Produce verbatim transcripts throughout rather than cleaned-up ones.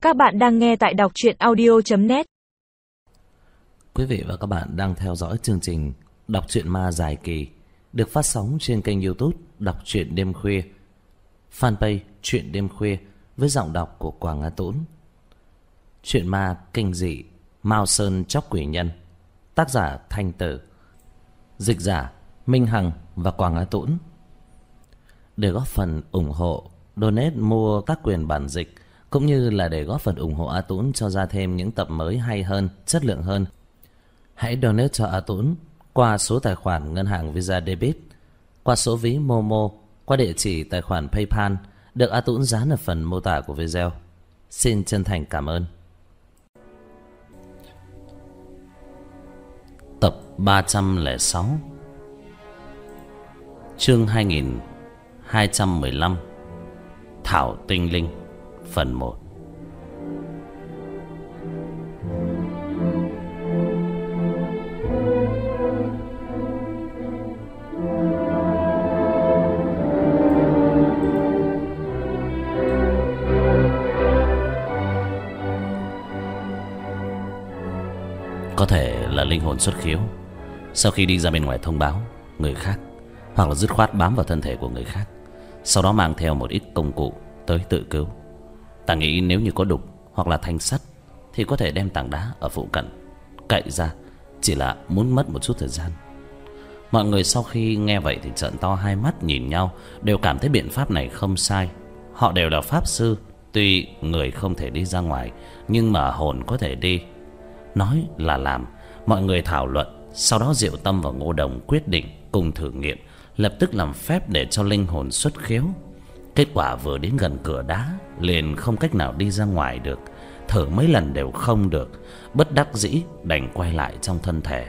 Các bạn đang nghe tại đọc truyện audio chấm net. Quý vị và các bạn đang theo dõi chương trình Đọc truyện ma dài kỳ được phát sóng trên kênh YouTube Đọc truyện đêm khuya, fanpage Truyện đêm khuya với giọng đọc của Quảng Á Tũng. Truyện ma kinh dị Mao Sơn Chóc Quỷ Nhân, tác giả Thanh Tử, dịch giả Minh Hằng và Quảng Á Tũng. Để góp phần ủng hộ, donate mua các quyền bản dịch cũng như là để góp phần ủng hộ A Tũng cho ra thêm những tập mới hay hơn, chất lượng hơn, hãy donate cho A Tũng qua số tài khoản ngân hàng Visa Debit, qua số ví Momo, qua địa chỉ tài khoản PayPal được A Tũng dán ở phần mô tả của video. Xin chân thành cảm ơn. Tập ba trăm lẻ sáu, chương hai nghìn hai trăm mười lăm, Thảo Tinh Linh, phần một. Có thể là linh hồn xuất khiếu, sau khi đi ra bên ngoài thông báo người khác, hoặc là dứt khoát bám vào thân thể của người khác, sau đó mang theo một ít công cụ tới tự cứu. Ta nghĩ nếu như có đục hoặc là thanh sắt thì có thể đem tảng đá ở phụ cận cậy ra, chỉ là muốn mất một chút thời gian. Mọi người sau khi nghe vậy thì trợn to hai mắt nhìn nhau, đều cảm thấy biện pháp này không sai. Họ đều là pháp sư, tuy người không thể đi ra ngoài nhưng mà hồn có thể đi. Nói là làm, mọi người thảo luận, sau đó Diệu Tâm và Ngô Đồng quyết định cùng thử nghiệm, lập tức làm phép để cho linh hồn xuất khiếu. Kết quả vừa đến gần cửa đá liền không cách nào đi ra ngoài được, thử mấy lần đều không được, bất đắc dĩ đành quay lại trong thân thể.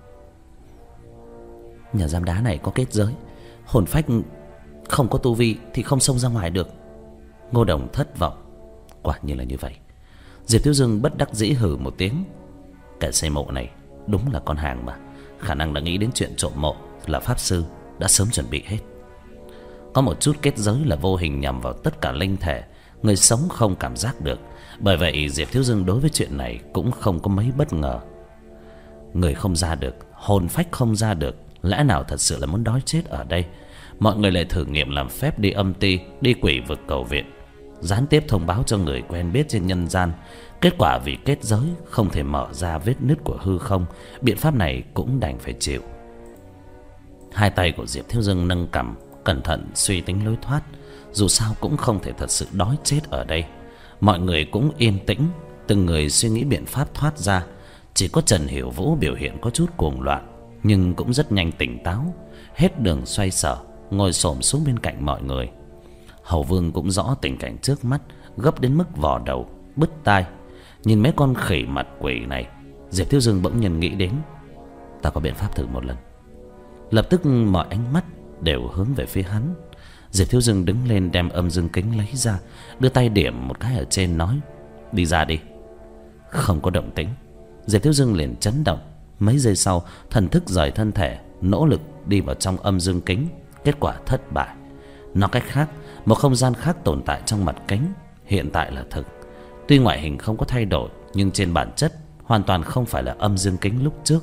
Nhà giam đá này có kết giới, hồn phách không có tu vi thì không xông ra ngoài được. Ngô Đồng thất vọng. Quả nhiên là như vậy. Diệp Thiếu Dương bất đắc dĩ hừ một tiếng. Kẻ xây mộ này đúng là con hàng mà, khả năng đã nghĩ đến chuyện trộm mộ là pháp sư đã sớm chuẩn bị hết. Có một chút kết giới là vô hình nhằm vào tất cả linh thể, người sống không cảm giác được. Bởi vậy Diệp Thiếu Dương đối với chuyện này cũng không có mấy bất ngờ. Người không ra được, hồn phách không ra được, lẽ nào thật sự là muốn đói chết ở đây? Mọi người lại thử nghiệm làm phép đi âm ty, đi quỷ vực cầu viện, gián tiếp thông báo cho người quen biết trên nhân gian. Kết quả vì kết giới không thể mở ra vết nứt của hư không, biện pháp này cũng đành phải chịu. Hai tay của Diệp Thiếu Dương nâng cằm, cẩn thận suy tính lối thoát. Dù sao cũng không thể thật sự đói chết ở đây. Mọi người cũng yên tĩnh, từng người suy nghĩ biện pháp thoát ra. Chỉ có Trần Hiểu Vũ biểu hiện có chút cuồng loạn, nhưng cũng rất nhanh tỉnh táo. Hết đường xoay sở, ngồi xổm xuống bên cạnh mọi người. Hầu Vương cũng rõ tình cảnh trước mắt, gấp đến mức vò đầu bứt tai. Nhìn mấy con khỉ mặt quỷ này, Diệp Thiếu Dương bỗng nhiên nghĩ đến, ta có biện pháp thử một lần. Lập tức mọi ánh mắt đều hướng về phía hắn. Diệp Thiếu Dương đứng lên đem âm dương kính lấy ra, đưa tay điểm một cái ở trên, nói: đi ra đi. Không có động tĩnh. Diệp Thiếu Dương liền chấn động. Mấy giây sau, thần thức rời thân thể, nỗ lực đi vào trong âm dương kính. Kết quả thất bại. Nói cách khác, một không gian khác tồn tại trong mặt kính, hiện tại là thực. Tuy ngoại hình không có thay đổi, nhưng trên bản chất hoàn toàn không phải là âm dương kính lúc trước.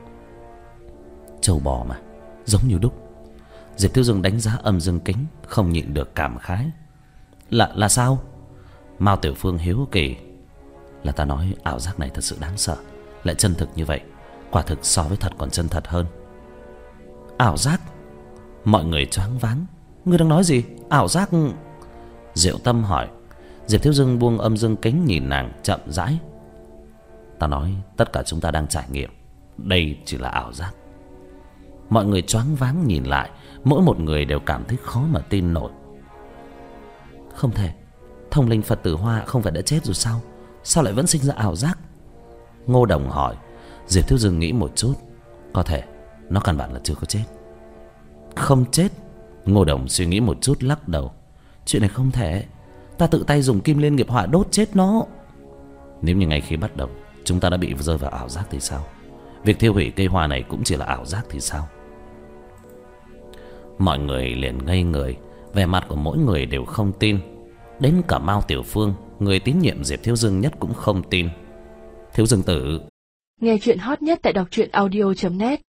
Trâu bò mà, giống như đúc. Diệp Thiếu Dương đánh giá âm dương kính, không nhịn được cảm khái. Là là sao? Mao Tiểu Phương hiếu kỳ. Là ta nói ảo giác này thật sự đáng sợ, lại chân thực như vậy, quả thực so với thật còn chân thật hơn. Ảo giác? Mọi người choáng váng. Ngươi đang nói gì? Ảo giác? Diệu Tâm hỏi. Diệp Thiếu Dương buông âm dương kính nhìn nàng, chậm rãi. Ta nói tất cả chúng ta đang trải nghiệm, đây chỉ là ảo giác. Mọi người choáng váng nhìn lại, mỗi một người đều cảm thấy khó mà tin nổi. Không thể, thông linh Phật tử Hoa không phải đã chết rồi sao? Sao lại vẫn sinh ra ảo giác? Ngô Đồng hỏi. Diệp Thiếu Dương nghĩ một chút. Có thể nó căn bản là chưa có chết. Không chết? Ngô Đồng suy nghĩ một chút lắc đầu. Chuyện này không thể, ta tự tay dùng kim liên nghiệp hỏa đốt chết nó. Nếu như ngay khi bắt đầu chúng ta đã bị rơi vào ảo giác thì sao? Việc thiêu hủy cây hoa này cũng chỉ là ảo giác thì sao? Mọi người liền ngây người, vẻ mặt của mỗi người đều không tin. Đến cả Mao Tiểu Phương, người tín nhiệm Diệp Thiếu Dương nhất cũng không tin. Thiếu Dương tử. Nghe chuyện hot nhất tại đọc truyện audio chấm net.